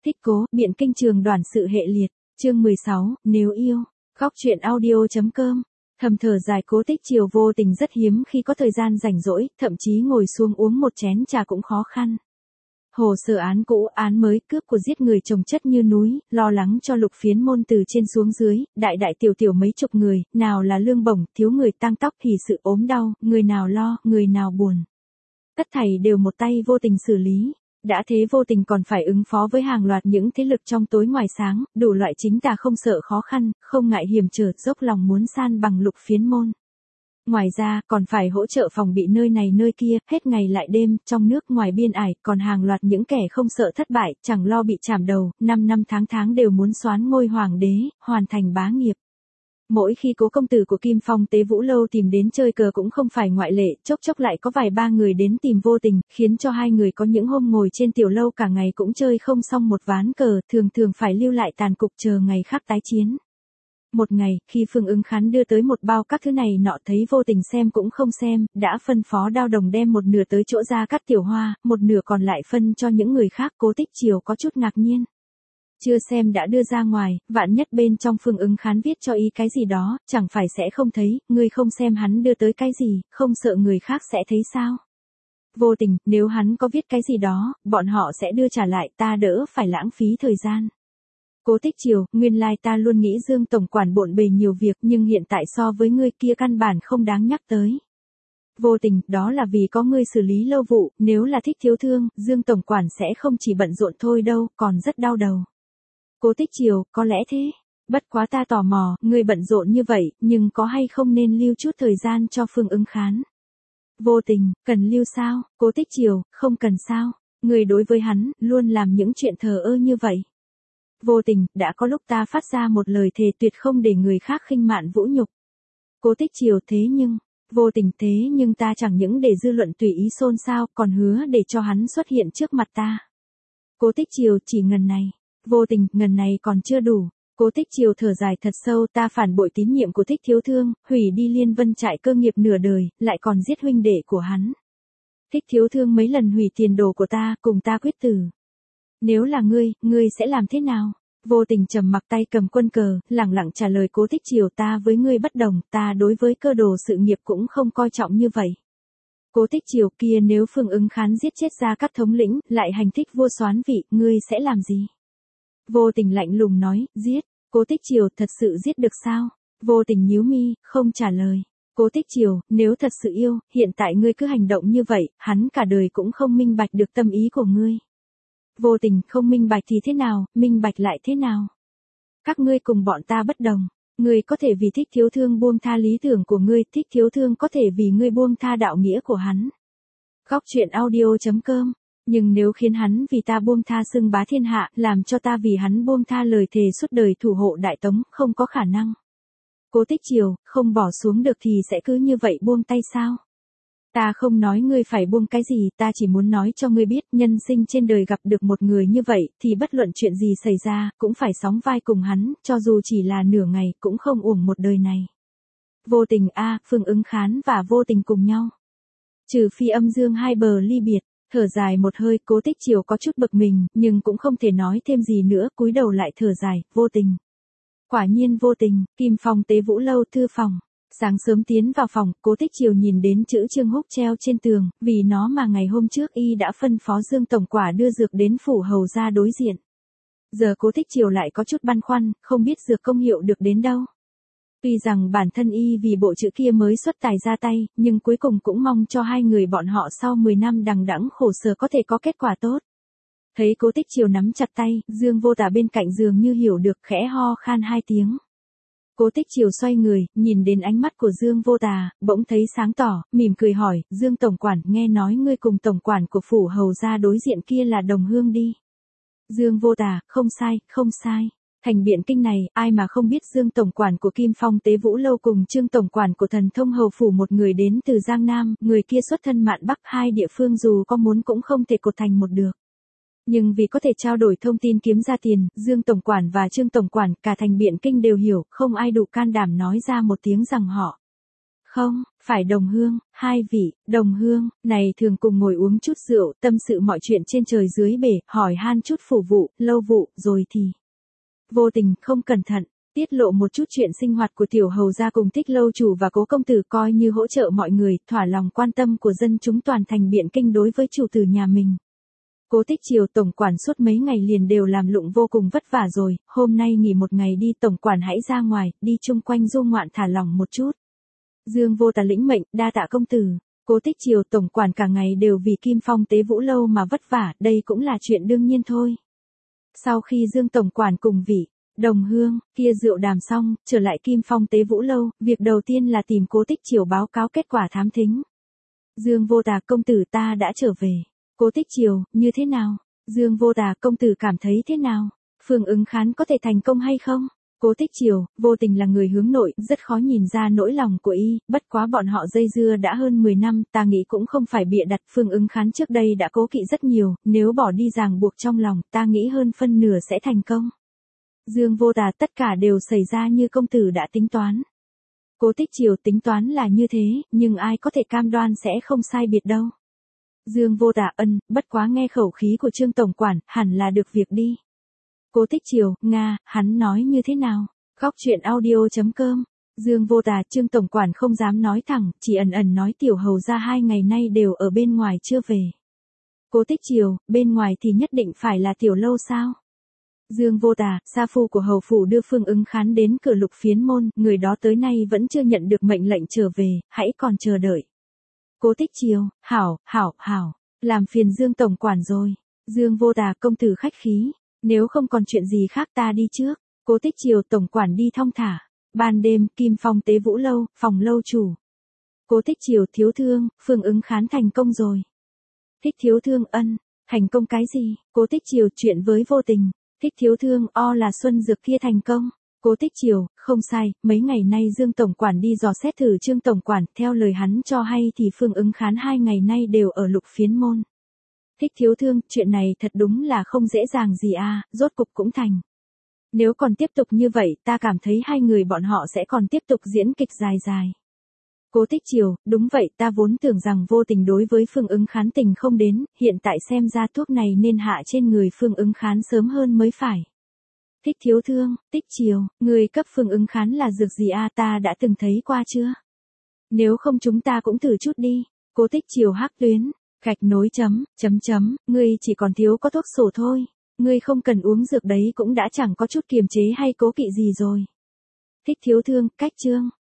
Thích cố, biện kinh trường đoàn sự hệ liệt, chương 16, nếu yêu, góc truyện audio.com. Thầm thở dài Cố Tích Triều vô tình rất hiếm khi có thời gian rảnh rỗi, thậm chí ngồi xuống uống một chén trà cũng khó khăn. Hồ sơ án cũ, án mới, cướp của giết người chồng chất như núi, lo lắng cho Lục Phiến môn từ trên xuống dưới, đại đại tiểu tiểu mấy chục người, nào là lương bổng, thiếu người tang tóc thì sự ốm đau, người nào lo, người nào buồn. Tất thảy đều một tay vô tình xử lý. Đã thế vô tình còn phải ứng phó với hàng loạt những thế lực trong tối ngoài sáng, đủ loại chính tà không sợ khó khăn, không ngại hiểm trở, dốc lòng muốn san bằng Lục Phiến môn. Ngoài ra, còn phải hỗ trợ phòng bị nơi này nơi kia, hết ngày lại đêm, trong nước ngoài biên ải, còn hàng loạt những kẻ không sợ thất bại, chẳng lo bị chảm đầu, 5 năm tháng đều muốn soán ngôi hoàng đế, hoàn thành bá nghiệp. Mỗi khi Cố công tử của Kim Phong Tế Vũ Lâu tìm đến chơi cờ cũng không phải ngoại lệ, chốc chốc lại có vài ba người đến tìm vô tình, khiến cho hai người có những hôm ngồi trên tiểu lâu cả ngày cũng chơi không xong một ván cờ, thường phải lưu lại tàn cục chờ ngày khác tái chiến. Một ngày, khi Phương Ứng Khán đưa tới một bao các thứ này nọ thấy vô tình xem cũng không xem, đã phân phó Đao Đồng đem một nửa tới chỗ Gia Cát Tiểu Hoa, một nửa còn lại phân cho những người khác. Cố Tích Triều có chút ngạc nhiên. Chưa xem đã đưa ra ngoài, vạn nhất bên trong Phương Ứng Khán viết cho ý cái gì đó, chẳng phải sẽ không thấy, ngươi không xem hắn đưa tới cái gì, không sợ người khác sẽ thấy sao? Vô tình, nếu hắn có viết cái gì đó, bọn họ sẽ đưa trả lại, ta đỡ phải lãng phí thời gian. Cố Tích Triều, nguyên lai ta luôn nghĩ Dương tổng quản bộn bề nhiều việc, nhưng hiện tại so với ngươi kia căn bản không đáng nhắc tới. Vô tình, đó là vì có ngươi xử lý lâu vụ, nếu là Thích thiếu thương, Dương tổng quản sẽ không chỉ bận rộn thôi đâu, còn rất đau đầu. Cố Tích Triều, có lẽ thế. Bất quá ta tò mò, ngươi bận rộn như vậy, nhưng có hay không nên lưu chút thời gian cho Phương Ứng Khán? Vô tình, cần lưu sao? Cố Tích Triều, không cần sao? Ngươi đối với hắn, luôn làm những chuyện thờ ơ như vậy. Vô tình, đã có lúc ta phát ra một lời thề tuyệt không để người khác khinh mạn vũ nhục. Cố Tích Triều, thế nhưng, vô tình, thế nhưng ta chẳng những để dư luận tùy ý xôn xao, còn hứa để cho hắn xuất hiện trước mặt ta. Cố Tích Triều, chỉ ngần này. Vô tình, ngần này còn chưa đủ. Cố Tích Triều thở dài thật sâu, ta phản bội tín nhiệm của Thích thiếu thương, hủy đi Liên Vân trại cơ nghiệp nửa đời, lại còn giết huynh đệ của hắn. Thích thiếu thương mấy lần hủy tiền đồ của ta, cùng ta quyết tử. Nếu là ngươi sẽ làm thế nào? Vô tình trầm mặc, tay cầm quân cờ, lẳng lặng trả lời Cố Tích Triều, ta với ngươi bất đồng, ta đối với cơ đồ sự nghiệp cũng không coi trọng như vậy. Cố Tích Triều, kia nếu Phương Ứng Khán giết chết Gia Cát thống lĩnh, lại hành thích vua soán vị, ngươi sẽ làm gì? Vô tình lạnh lùng nói, giết. Cố Tích Triều, thật sự giết được sao? Vô tình nhíu mi, không trả lời. Cố Tích Triều, nếu thật sự yêu, hiện tại ngươi cứ hành động như vậy, hắn cả đời cũng không minh bạch được tâm ý của ngươi. Vô tình, không minh bạch thì thế nào, minh bạch lại thế nào? Các ngươi cùng bọn ta bất đồng. Ngươi có thể vì Thích thiếu thương buông tha lý tưởng của ngươi, Thích thiếu thương có thể vì ngươi buông tha đạo nghĩa của hắn. Góc truyện audio.com. Nhưng nếu khiến hắn vì ta buông tha xưng bá thiên hạ, làm cho ta vì hắn buông tha lời thề suốt đời thủ hộ Đại Tống, không có khả năng. Cố Tích Triều, không bỏ xuống được thì sẽ cứ như vậy buông tay sao? Ta không nói ngươi phải buông cái gì, ta chỉ muốn nói cho ngươi biết, nhân sinh trên đời gặp được một người như vậy, thì bất luận chuyện gì xảy ra, cũng phải sóng vai cùng hắn, cho dù chỉ là nửa ngày, cũng không uổng một đời này. Vô tình Phương Ứng Khán và vô tình cùng nhau. Trừ phi âm dương hai bờ ly biệt. Thở dài một hơi, Cố Tích Triều có chút bực mình, nhưng cũng không thể nói thêm gì nữa, cúi đầu lại thở dài, vô tình. Quả nhiên vô tình, Kim Phong Tế Vũ Lâu thư phòng. Sáng sớm tiến vào phòng, Cố Tích Triều nhìn đến chữ Trương Húc treo trên tường, vì nó mà ngày hôm trước y đã phân phó Dương tổng quả đưa dược đến phủ hầu ra đối diện. Giờ Cố Tích Triều lại có chút băn khoăn, không biết dược công hiệu được đến đâu. Tuy rằng bản thân y vì bộ chữ kia mới xuất tài ra tay, nhưng cuối cùng cũng mong cho hai người bọn họ sau 10 năm đằng đẵng khổ sở có thể có kết quả tốt. Thấy Cố Tích Triều nắm chặt tay, Dương Vô Tà bên cạnh dường như hiểu được, khẽ ho khan 2 tiếng. Cố Tích Triều xoay người, nhìn đến ánh mắt của Dương Vô Tà, bỗng thấy sáng tỏ, mỉm cười hỏi, Dương tổng quản, nghe nói ngươi cùng tổng quản của phủ hầu gia đối diện kia là đồng hương đi. Dương Vô Tà, không sai. Thành Biện Kinh này, ai mà không biết Dương tổng quản của Kim Phong Tế Vũ Lâu cùng Trương tổng quản của Thần Thông Hầu phủ, một người đến từ Giang Nam, người kia xuất thân Mạn Bắc, hai địa phương dù có muốn cũng không thể cột thành một được. Nhưng vì có thể trao đổi thông tin kiếm ra tiền, Dương tổng quản và Trương tổng quản, cả Thành Biện Kinh đều hiểu, không ai đủ can đảm nói ra một tiếng rằng họ. Không, Phải đồng hương, hai vị, đồng hương, này thường cùng ngồi uống chút rượu, tâm sự mọi chuyện trên trời dưới bể, hỏi han chút phủ vụ, lâu vụ, rồi thì vô tình, không cẩn thận, tiết lộ một chút chuyện sinh hoạt của tiểu hầu gia cùng Thích lâu chủ và Cố công tử, coi như hỗ trợ mọi người, thỏa lòng quan tâm của dân chúng toàn thành Biện Kinh đối với chủ tử nhà mình. Cố Tích Triều tổng quản suốt mấy ngày liền đều làm lụng vô cùng vất vả rồi, hôm nay nghỉ một ngày đi, tổng quản hãy ra ngoài, đi chung quanh du ngoạn thả lỏng một chút. Dương Vô Tà lĩnh mệnh, đa tạ công tử. Cố Tích Triều tổng quản cả ngày đều vì Kim Phong Tế Vũ lâu mà vất vả, đây cũng là chuyện đương nhiên thôi. Sau khi Dương tổng quản cùng vị đồng hương kia rượu đàm xong, trở lại Kim Phong Tế Vũ lâu, việc đầu tiên là tìm Cố Tích Triều báo cáo kết quả thám thính. Dương Vô Tà công tử, ta đã trở về. Cố Tích Triều, như thế nào? Dương Vô Tà công tử cảm thấy thế nào? Phương Ứng Khán có thể thành công hay không? Cố Tích Triều, vô tình là người hướng nội, rất khó nhìn ra nỗi lòng của y, bất quá bọn họ dây dưa đã hơn 10 năm, ta nghĩ cũng không phải bịa đặt. Phương Ứng Khán trước đây đã cố kỵ rất nhiều, nếu bỏ đi ràng buộc trong lòng, ta nghĩ hơn phân nửa sẽ thành công. Dương Vô Tà, tất cả đều xảy ra như công tử đã tính toán. Cố Tích Triều, tính toán là như thế, nhưng ai có thể cam đoan sẽ không sai biệt đâu. Dương Vô Tà, bất quá nghe khẩu khí của Trương tổng quản, hẳn là được việc đi. Cố Tích Triều, Nga, hắn nói như thế nào? Góc truyện audio.com. Dương Vô Tà, Trương tổng quản không dám nói thẳng, chỉ ẩn ẩn nói tiểu hầu gia 2 ngày nay đều ở bên ngoài chưa về. Cố Tích Triều, bên ngoài thì nhất định phải là tiểu lâu sao? Dương Vô Tà, sa phu của hầu phủ đưa Phương Ứng Khán đến cửa Lục Phiến môn, người đó tới nay vẫn chưa nhận được mệnh lệnh trở về, hãy còn chờ đợi. Cố Tích Triều, hảo, làm phiền Dương tổng quản rồi. Dương Vô Tà công tử khách khí, nếu không còn chuyện gì khác ta đi trước. Cố Tích Triều tổng quản đi thong thả. Ban đêm, Kim Phong Tế Vũ lâu, phòng lâu chủ. Cố Tích Triều, thiếu thương, Phương Ứng Khán thành công rồi. Thích thiếu thương, thành công cái gì? Cố Tích Triều, chuyện với vô tình. Thích thiếu thương, là Xuân Dược kia thành công. Cố Tích Triều, không sai, mấy ngày nay Dương tổng quản đi dò xét thử Trương tổng quản, theo lời hắn cho hay thì Phương Ứng Khán 2 ngày nay đều ở Lục Phiến môn. Thích thiếu thương, chuyện này thật đúng là không dễ dàng gì rốt cục cũng thành. Nếu còn tiếp tục như vậy, ta cảm thấy hai người bọn họ sẽ còn tiếp tục diễn kịch dài dài. Cố Tích Triều, đúng vậy, ta vốn tưởng rằng vô tình đối với Phương Ứng Khán tình không đến, hiện tại xem ra thuốc này nên hạ trên người Phương Ứng Khán sớm hơn mới phải. Thích thiếu thương, Tích Triều, người cấp Phương Ứng Khán là dược gì ta đã từng thấy qua chưa? Nếu không chúng ta cũng thử chút đi. Cố Tích Triều hắc tuyến, gạch nối ngươi chỉ còn thiếu có thuốc sổ thôi. Ngươi không cần uống dược đấy cũng đã chẳng có chút kiềm chế hay cố kỵ gì rồi. Thích thiếu thương, cách chương.